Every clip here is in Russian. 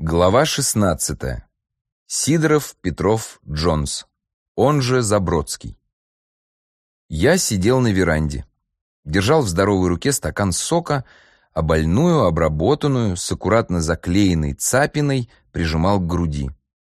Глава 16. Сидоров, Петров, Джонс. Он же Забродский. Я сидел на веранде. Держал в здоровой руке стакан сока, а больную, обработанную, с аккуратно заклеенной цапиной прижимал к груди.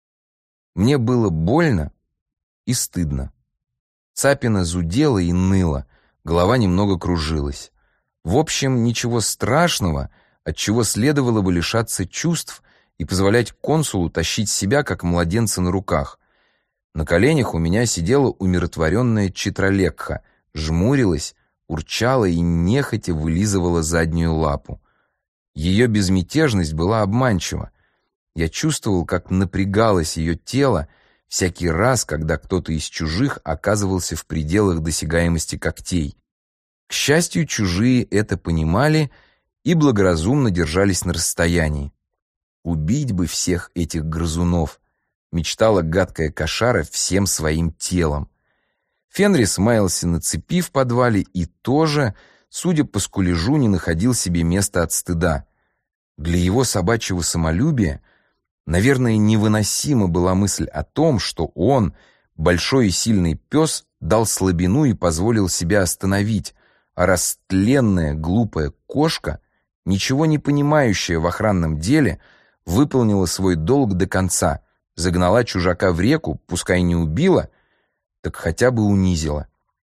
Мне было больно и стыдно. Цапина зудела и ныла, голова немного кружилась. В общем, ничего страшного, от чего следовало бы лишаться чувств и позволять консулу тащить себя, как младенца на руках. На коленях у меня сидела умиротворенная Читралekha, жмурилась, урчала и нехотя вылизывала заднюю лапу. Ее безмятежность была обманчива. Я чувствовал, как напрягалось ее тело всякий раз, когда кто-то из чужих оказывался в пределах досягаемости когтей. К счастью, чужие это понимали и благоразумно держались на расстоянии. Убить бы всех этих грызунов, мечтала гадкая кошара всем своим телом. Фенрис маялся на цепи в подвале и тоже, судя по скулежу, не находил себе места от стыда. Для его собачьего самолюбия, наверное, невыносима была мысль о том, что он, большой и сильный пес, дал слабину и позволил себя остановить, а растленная глупая кошка, ничего не понимающая в охранном деле, выполнила свой долг до конца, загнала чужака в реку, пускай не убила, так хотя бы унизила.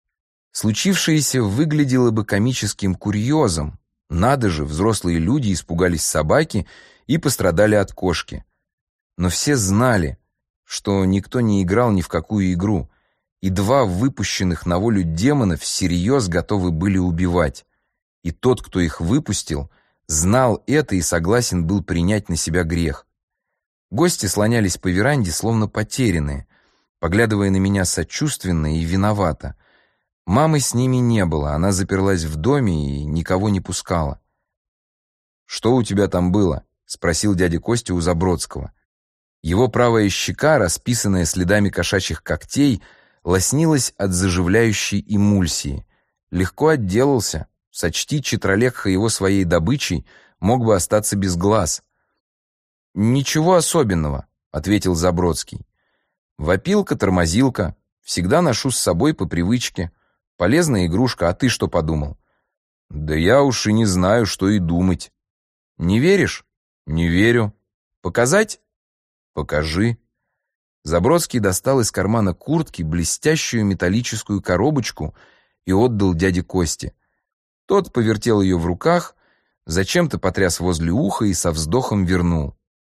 Случившееся выглядело бы комическим курьезом. Надо же, взрослые люди испугались собаки и пострадали от кошки. Но все знали, что никто не играл ни в какую игру, и два выпущенных на волю демона всерьез готовы были убивать. И тот, кто их выпустил, знал это и согласен был принять на себя грех. Гости слонялись по веранде, словно потерянные, поглядывая на меня сочувственно и виновато. Мамы с ними не было, она заперлась в доме и никого не пускала. «Что у тебя там было?» — спросил дядя Костя у Забродского. Его правая щека, расписанная следами кошачьих когтей, лоснилась от заживляющей эмульсии. Легко отделался. Сочти Читралekha его своей добычей, мог бы остаться без глаз. «Ничего особенного», — ответил Забродский. «Вопилка-тормозилка. Всегда ношу с собой по привычке. Полезная игрушка, а ты что подумал?» «Да я уж и не знаю, что и думать». «Не веришь?» «Не верю». «Показать?» «Покажи». Забродский достал из кармана куртки блестящую металлическую коробочку и отдал дяде Косте. Тот повертел ее в руках, зачем-то потряс возле уха и со вздохом вернул.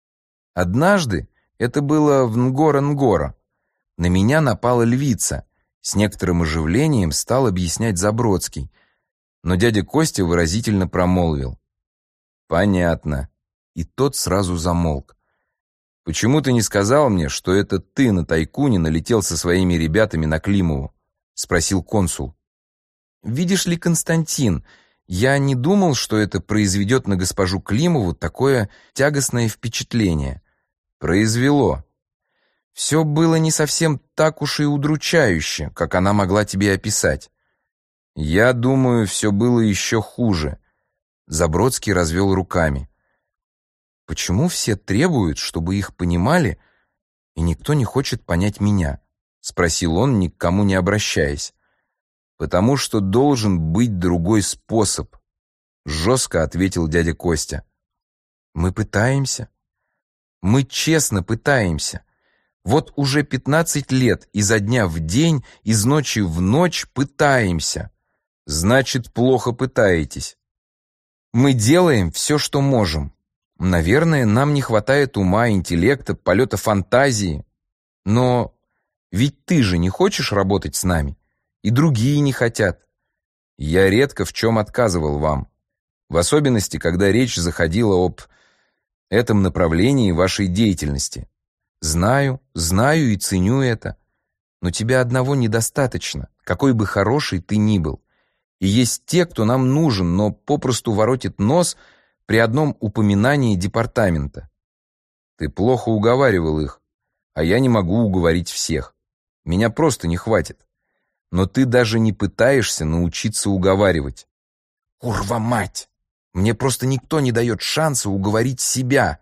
Однажды, это было в Нгора-Нгора, на меня напала львица. С некоторым оживлением стал объяснять Забродский, но дядя Костя выразительно промолвил: «Понятно». И тот сразу замолк. «Почему ты не сказал мне, что это ты на Тайкуне налетел со своими ребятами на Климову?» — спросил консул. «Видишь ли, Константин, я не думал, что это произведет на госпожу Климову такое тягостное впечатление». «Произвело. Все было не совсем так уж и удручающе, как она могла тебе описать. Я думаю, все было еще хуже». Забродский развел руками. «Почему все требуют, чтобы их понимали, и никто не хочет понять меня?» — спросил он, ни к кому не обращаясь. «Потому что должен быть другой способ», — жестко ответил дядя Костя. «Мы пытаемся. Мы честно пытаемся. Вот уже 15 лет изо дня в день, из ночи в ночь пытаемся. Значит, плохо пытаетесь. Мы делаем все, что можем. Наверное, нам не хватает ума, интеллекта, полета фантазии. Но ведь ты же не хочешь работать с нами, и другие не хотят. Я редко в чем отказывал вам, в особенности, когда речь заходила об этом направлении вашей деятельности. Знаю и ценю это, но тебя одного недостаточно, какой бы хороший ты ни был. И есть те, кто нам нужен, но попросту воротит нос при одном упоминании департамента. Ты плохо уговаривал их, а я не могу уговорить всех. Меня просто не хватит. Но ты даже не пытаешься научиться уговаривать. Курва мать! Мне просто никто не дает шанса уговорить себя.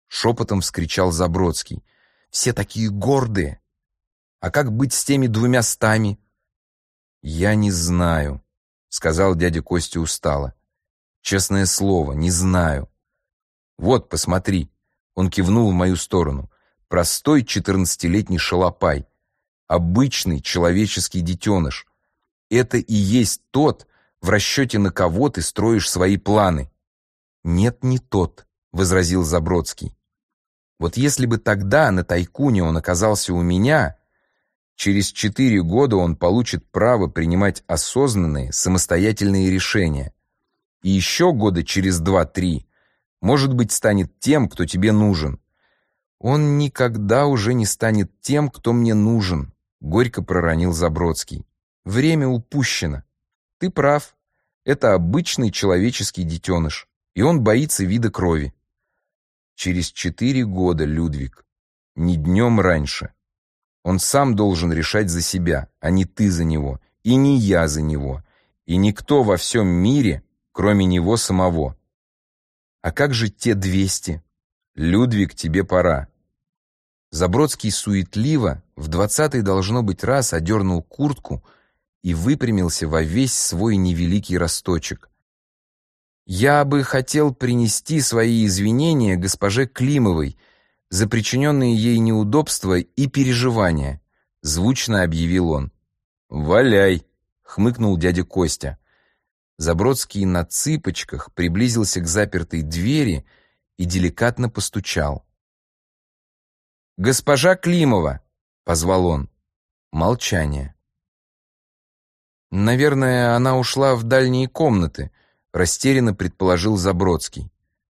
шепотом вскричал Забродский. «Все такие гордые! А как быть с теми 200? «Я не знаю», — сказал дядя Костя устало. «Честное слово, не знаю. Вот, посмотри», — он кивнул в мою сторону. «Простой 14-летний шалопай. Обычный человеческий детеныш. Это и есть тот, в расчете на кого ты строишь свои планы». «Нет, не тот», — возразил Забродский. «Вот если бы тогда на Тайкуне он оказался у меня, через 4 года он получит право принимать осознанные, самостоятельные решения. И еще года через 2-3, может быть, станет тем, кто тебе нужен». «Он никогда уже не станет тем, кто мне нужен», — горько проронил Забродский. «Время упущено. Ты прав. Это обычный человеческий детеныш, и он боится вида крови». «Через 4 года, Людвиг, не днем раньше. Он сам должен решать за себя, а не ты за него, и не я за него, и никто во всем мире, кроме него самого». «А как же те 200? Людвиг, тебе пора». Забродский суетливо, в 20-й, должно быть, раз одернул куртку и выпрямился во весь свой невеликий росточек. «Я бы хотел принести свои извинения госпоже Климовой за причиненные ей неудобства и переживания», — звучно объявил он. «Валяй», — хмыкнул дядя Костя. Забродский на цыпочках приблизился к запертой двери и деликатно постучал. «Госпожа Климова!» — позвал он. Молчание. «Наверное, она ушла в дальние комнаты», — растерянно предположил Забродский.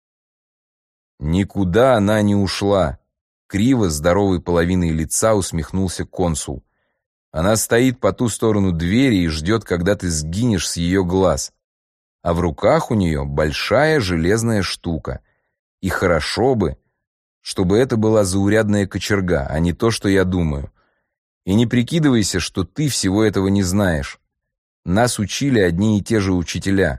«Никуда она не ушла», — криво здоровой половиной лица усмехнулся консул. «Она стоит по ту сторону двери и ждет, когда ты сгинешь с ее глаз. А в руках у нее большая железная штука. И хорошо бы, чтобы это была заурядная кочерга, а не то, что я думаю. И не прикидывайся, что ты всего этого не знаешь. Нас учили одни и те же учителя.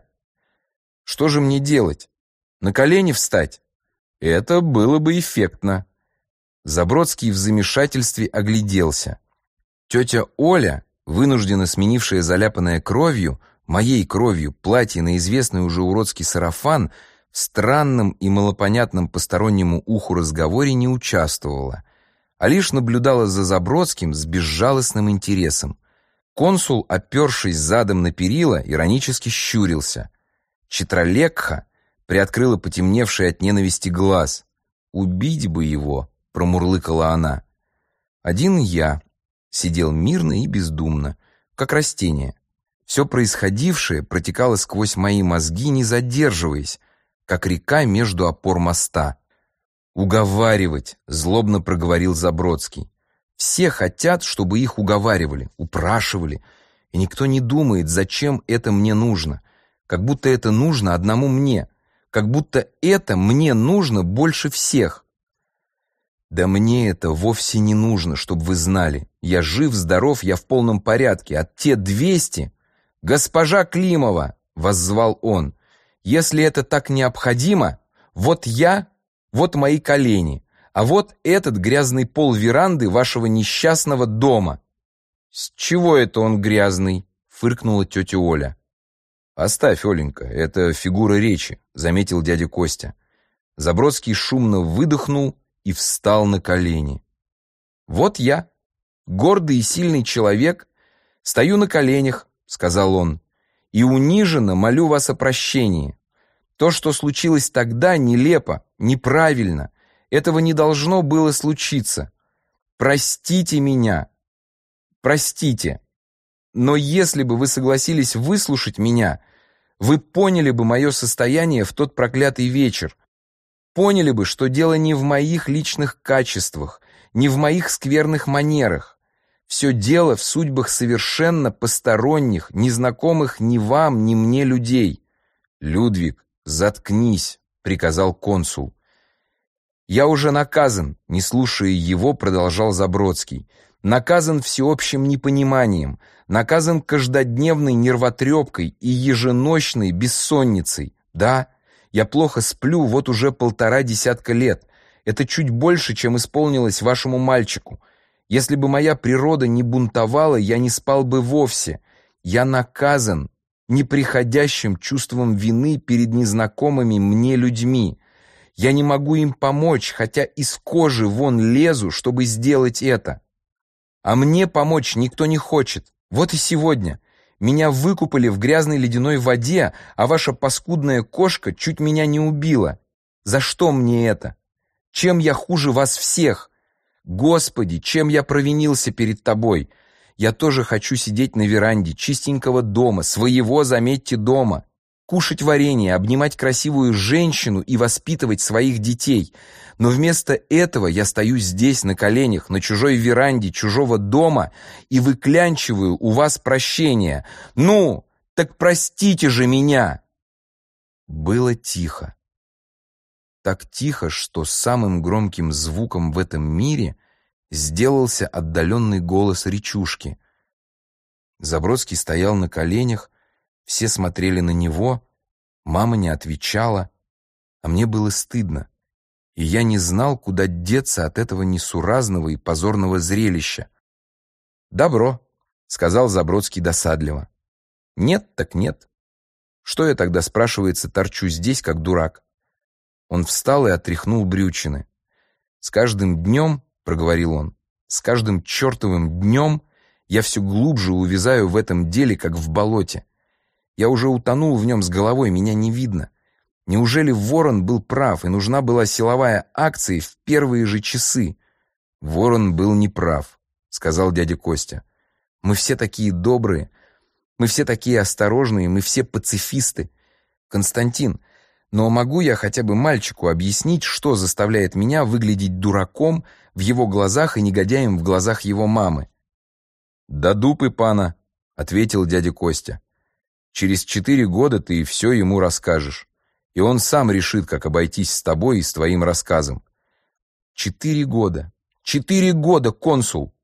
Что же мне делать? На колени встать? Это было бы эффектно». Забродский в замешательстве огляделся. Тетя Оля, вынужденно сменившая заляпанное кровью, моей кровью, платье на известный уже уродский сарафан, в странном и малопонятном постороннему уху разговоре не участвовала, а лишь наблюдала за Забродским с безжалостным интересом. Консул, опершись задом на перила, иронически щурился. Читралekha приоткрыла потемневший от ненависти глаз. «Убить бы его!» — промурлыкала она. Один я сидел мирно и бездумно, как растение. Все происходившее протекало сквозь мои мозги, не задерживаясь, как река между опор моста. «Уговаривать», — злобно проговорил Забродский. «Все хотят, чтобы их уговаривали, упрашивали, и никто не думает, зачем это мне нужно, как будто это нужно одному мне, как будто это мне нужно больше всех». «Да мне это вовсе не нужно, чтобы вы знали. Я жив, здоров, я в полном порядке, а те 200... «Госпожа Климова!» — воззвал он. «Если это так необходимо, вот я, вот мои колени, а вот этот грязный пол веранды вашего несчастного дома». «С чего это он грязный?» — фыркнула тетя Оля. «Оставь, Оленька, это фигура речи», — заметил дядя Костя. Забродский шумно выдохнул и встал на колени. «Вот я, гордый и сильный человек, стою на коленях», — сказал он, — «и униженно молю вас о прощении. То, что случилось тогда, нелепо, неправильно. Этого не должно было случиться. Простите меня. Простите. Но если бы вы согласились выслушать меня, вы поняли бы мое состояние в тот проклятый вечер. Поняли бы, что дело не в моих личных качествах, не в моих скверных манерах. Все дело в судьбах совершенно посторонних, незнакомых ни вам, ни мне людей». «Людвиг, заткнись», — приказал консул. «Я уже наказан», — не слушая его, продолжал Забродский. «Наказан всеобщим непониманием, наказан каждодневной нервотрепкой и еженочной бессонницей. Да, я плохо сплю вот уже 1,5 десятка лет. Это чуть больше, чем исполнилось вашему мальчику. Если бы моя природа не бунтовала, я не спал бы вовсе. Я наказан неприходящим чувством вины перед незнакомыми мне людьми. Я не могу им помочь, хотя из кожи вон лезу, чтобы сделать это. А мне помочь никто не хочет. Вот и сегодня. Меня выкупали в грязной ледяной воде, а ваша паскудная кошка чуть меня не убила. За что мне это? Чем я хуже вас всех? Господи, чем я провинился перед тобой? Я тоже хочу сидеть на веранде чистенького дома, своего, заметьте, дома, кушать варенье, обнимать красивую женщину и воспитывать своих детей. Но вместо этого я стою здесь на коленях, на чужой веранде чужого дома и выклянчиваю у вас прощения. Ну, так простите же меня!» Было тихо. Так тихо, что самым громким звуком в этом мире сделался отдаленный голос речушки. Забродский стоял на коленях, все смотрели на него, мама не отвечала, а мне было стыдно, и я не знал, куда деться от этого несуразного и позорного зрелища. «Добро», — сказал Забродский досадливо. «Нет так нет. Что я тогда, спрашивается, торчу здесь, как дурак?» Он встал и отряхнул брючины. «С каждым днем, — проговорил он, — с каждым чертовым днем я все глубже увязаю в этом деле, как в болоте. Я уже утонул в нем с головой, меня не видно. Неужели Ворон был прав, и нужна была силовая акция в первые же часы?» «Ворон был неправ», — сказал дядя Костя. «Мы все такие добрые, мы все такие осторожные, мы все пацифисты. Константин, но могу я хотя бы мальчику объяснить, что заставляет меня выглядеть дураком в его глазах и негодяем в глазах его мамы?» «Да дупы пана», — ответил дядя Костя. «Через 4 года ты все ему расскажешь, и он сам решит, как обойтись с тобой и с твоим рассказом». 4 года. 4 года, консул!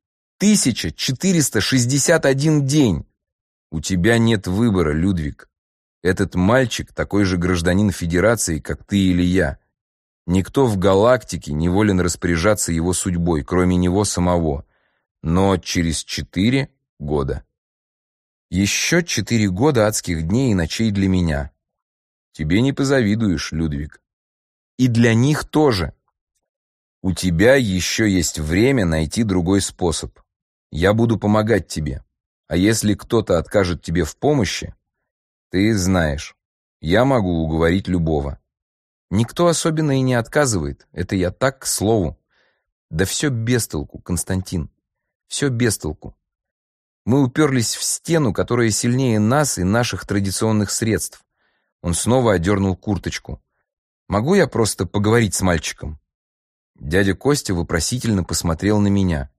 1461 день! У тебя нет выбора, Людвиг. Этот мальчик такой же гражданин Федерации, как ты или я. Никто в галактике не волен распоряжаться его судьбой, кроме него самого. Но через 4 года. Еще 4 года адских дней и ночей для меня. Тебе не позавидуешь, Людвиг. И для них тоже. У тебя еще есть время найти другой способ. Я буду помогать тебе. А если кто-то откажет тебе в помощи, ты знаешь, я могу уговорить любого. Никто особенно и не отказывает, это я так, к слову. Да все без толку, Константин, все без толку. Мы уперлись в стену, которая сильнее нас и наших традиционных средств. Он снова одернул курточку. Могу я просто поговорить с мальчиком? Дядя Костя вопросительно посмотрел на меня.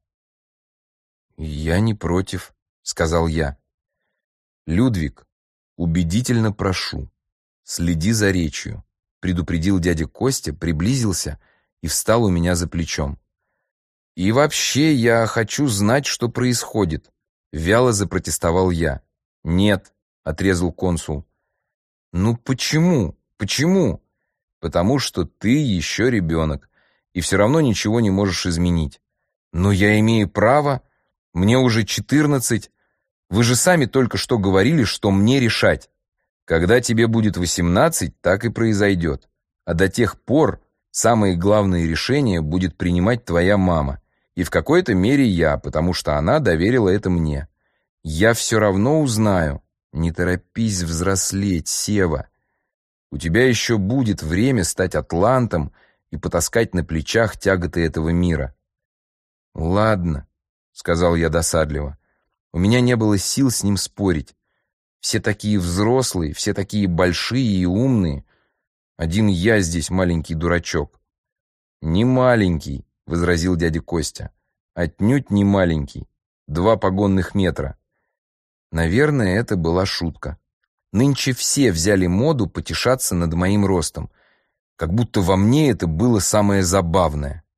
«Я не против», — сказал я. «Людвиг, убедительно прошу, следи за речью», — предупредил дядя Костя, приблизился и встал у меня за плечом. «И вообще я хочу знать, что происходит», — вяло запротестовал я. «Нет», — отрезал консул. «Ну почему? Почему?» «Потому что ты еще ребенок, и все равно ничего не можешь изменить». «Но я имею право, мне уже 14. Вы же сами только что говорили, что мне решать. Когда тебе будет 18, так и произойдет. А до тех пор самые главные решения будет принимать твоя мама. И в какой-то мере я, потому что она доверила это мне. Я все равно узнаю. Не торопись взрослеть, Сева. У тебя еще будет время стать атлантом и потаскать на плечах тяготы этого мира». «Ладно», — сказал я досадливо. У меня не было сил с ним спорить. Все такие взрослые, все такие большие и умные. Один я здесь маленький дурачок. «Не маленький», — возразил дядя Костя. «Отнюдь не маленький. 2 погонных метра». Наверное, это была шутка. Нынче все взяли моду потешаться над моим ростом, как будто во мне это было самое забавное.